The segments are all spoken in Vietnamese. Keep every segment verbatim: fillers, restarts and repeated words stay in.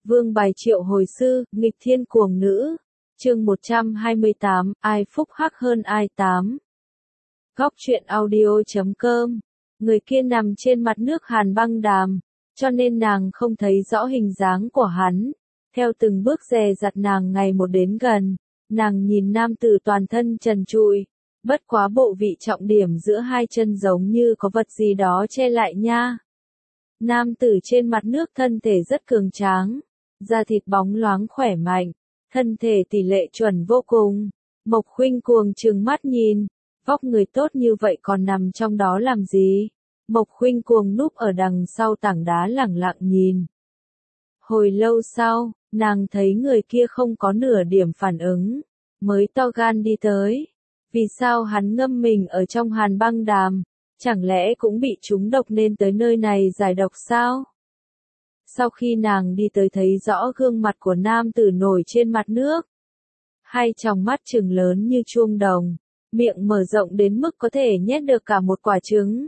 Vương bài triệu hồi sư, nghịch thiên cuồng nữ. Chương một trăm hai mươi tám, ai phúc hắc hơn ai tám. Góc truyện audio chấm com. Người kia nằm trên mặt nước Hàn Băng Đàm, cho nên nàng không thấy rõ hình dáng của hắn. Theo từng bước dè dặt nàng ngày một đến gần, nàng nhìn nam tử toàn thân trần trụi, bất quá bộ vị trọng điểm giữa hai chân giống như có vật gì đó che lại nha. Nam tử trên mặt nước thân thể rất cường tráng, da thịt bóng loáng khỏe mạnh, thân thể tỷ lệ chuẩn vô cùng. Mộc Khuynh cuồng trừng mắt nhìn, vóc người tốt như vậy còn nằm trong đó làm gì? Mộc Khuynh cuồng núp ở đằng sau tảng đá lẳng lặng nhìn. Hồi lâu sau, nàng thấy người kia không có nửa điểm phản ứng, mới to gan đi tới. Vì sao hắn ngâm mình ở trong Hàn Băng Đàm? Chẳng lẽ cũng bị trúng độc nên tới nơi này giải độc sao? Sau khi nàng đi tới thấy rõ gương mặt của nam tử nổi trên mặt nước. Hai tròng mắt trừng lớn như chuông đồng, miệng mở rộng đến mức có thể nhét được cả một quả trứng.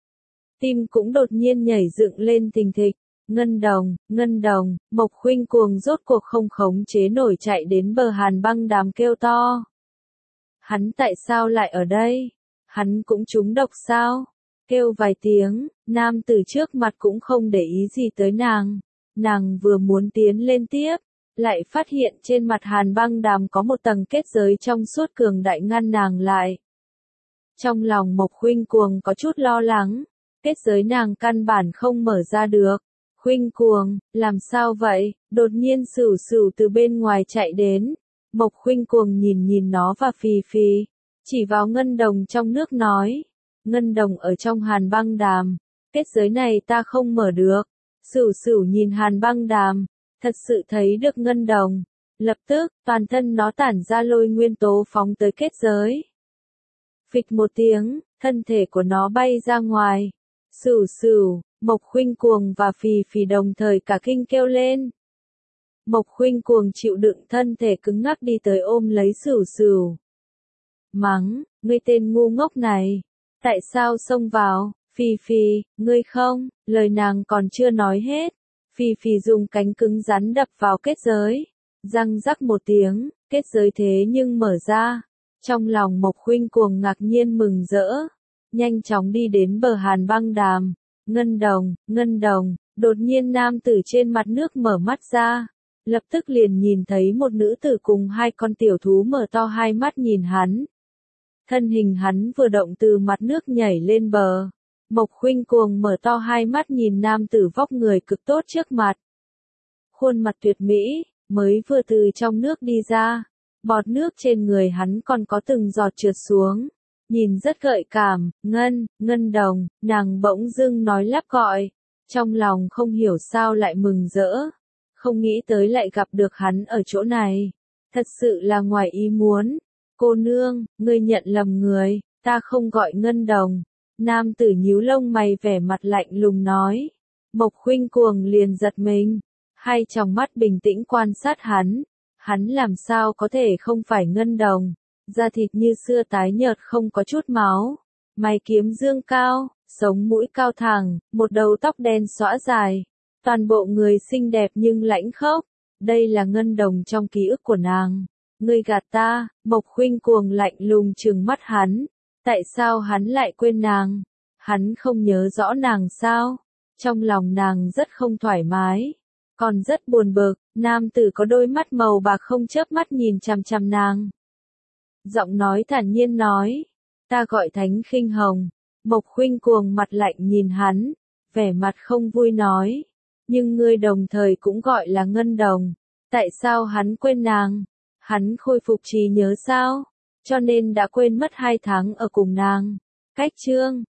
Tim cũng đột nhiên nhảy dựng lên thình thịch. Ngân Đồng, Ngân Đồng, Mộc Khuynh cuồng rốt cuộc không khống chế nổi chạy đến bờ Hàn Băng Đàm kêu to. Hắn tại sao lại ở đây? Hắn cũng trúng độc sao? Kêu vài tiếng, nam tử trước mặt cũng không để ý gì tới nàng. Nàng vừa muốn tiến lên tiếp, lại phát hiện trên mặt Hàn Băng Đàm có một tầng kết giới trong suốt cường đại ngăn nàng lại. Trong lòng Mộc Khuynh cuồng có chút lo lắng, kết giới nàng căn bản không mở ra được. Khuynh cuồng, làm sao vậy? Đột nhiên Sửu Sửu từ bên ngoài chạy đến. Mộc Khuynh cuồng nhìn nhìn nó và phì phì, chỉ vào Ngân Đồng trong nước nói. Ngân Đồng ở trong Hàn Băng Đàm, kết giới này ta không mở được. Sửu Sửu nhìn Hàn Băng Đàm, thật sự thấy được Ngân Đồng. Lập tức, toàn thân nó tản ra lôi nguyên tố phóng tới kết giới. Phịch một tiếng, thân thể của nó bay ra ngoài. Sửu Sửu, Mộc Khuynh cuồng và phì phì đồng thời cả kinh kêu lên. Mộc Khuynh cuồng chịu đựng thân thể cứng ngắc đi tới ôm lấy Sửu Sửu. Mắng, ngươi tên ngu ngốc này, tại sao xông vào? Phì phì, ngươi không, lời nàng còn chưa nói hết. Phì phì dùng cánh cứng rắn đập vào kết giới. Răng rắc một tiếng, kết giới thế nhưng mở ra. Trong lòng Mộc Khuynh cuồng ngạc nhiên mừng rỡ. Nhanh chóng đi đến bờ Hàn Băng Đàm. Ngân Đồng, Ngân Đồng, đột nhiên nam tử trên mặt nước mở mắt ra. Lập tức liền nhìn thấy một nữ tử cùng hai con tiểu thú mở to hai mắt nhìn hắn. Thân hình hắn vừa động từ mặt nước nhảy lên bờ. Mộc Khuynh cuồng mở to hai mắt nhìn nam tử vóc người cực tốt trước mặt. Khuôn mặt tuyệt mỹ, mới vừa từ trong nước đi ra. Bọt nước trên người hắn còn có từng giọt trượt xuống. Nhìn rất gợi cảm. Ngân, Ngân Đồng, nàng bỗng dưng nói lắp gọi. Trong lòng không hiểu sao lại mừng rỡ. Không nghĩ tới lại gặp được hắn ở chỗ này. Thật sự là ngoài ý muốn. Cô nương, ngươi nhận lầm người, ta không gọi Ngân Đồng. Nam tử nhíu lông mày vẻ mặt lạnh lùng nói. Mộc Khuynh cuồng liền giật mình. Hai tròng mắt bình tĩnh quan sát hắn. Hắn làm sao có thể không phải Ngân Đồng. Da thịt như xưa tái nhợt không có chút máu. Mày kiếm dương cao, sống mũi cao thẳng, một đầu tóc đen xõa dài. Toàn bộ người xinh đẹp nhưng lãnh khốc. Đây là Ngân Đồng trong ký ức của nàng. Ngươi gạt ta, Mộc Khuynh cuồng lạnh lùng trừng mắt hắn. Tại sao hắn lại quên nàng? Hắn không nhớ rõ nàng sao? Trong lòng nàng rất không thoải mái. Còn rất buồn bực, nam tử có đôi mắt màu bạc không chớp mắt nhìn chằm chằm nàng. Giọng nói thản nhiên nói. Ta gọi Thánh Khinh Hồng. Mộc Khuynh cuồng mặt lạnh nhìn hắn. Vẻ mặt không vui nói. Nhưng ngươi đồng thời cũng gọi là Ngân Đồng. Tại sao hắn quên nàng? Hắn khôi phục trí nhớ sao? Cho nên đã quên mất hai tháng ở cùng nàng. Cách chương.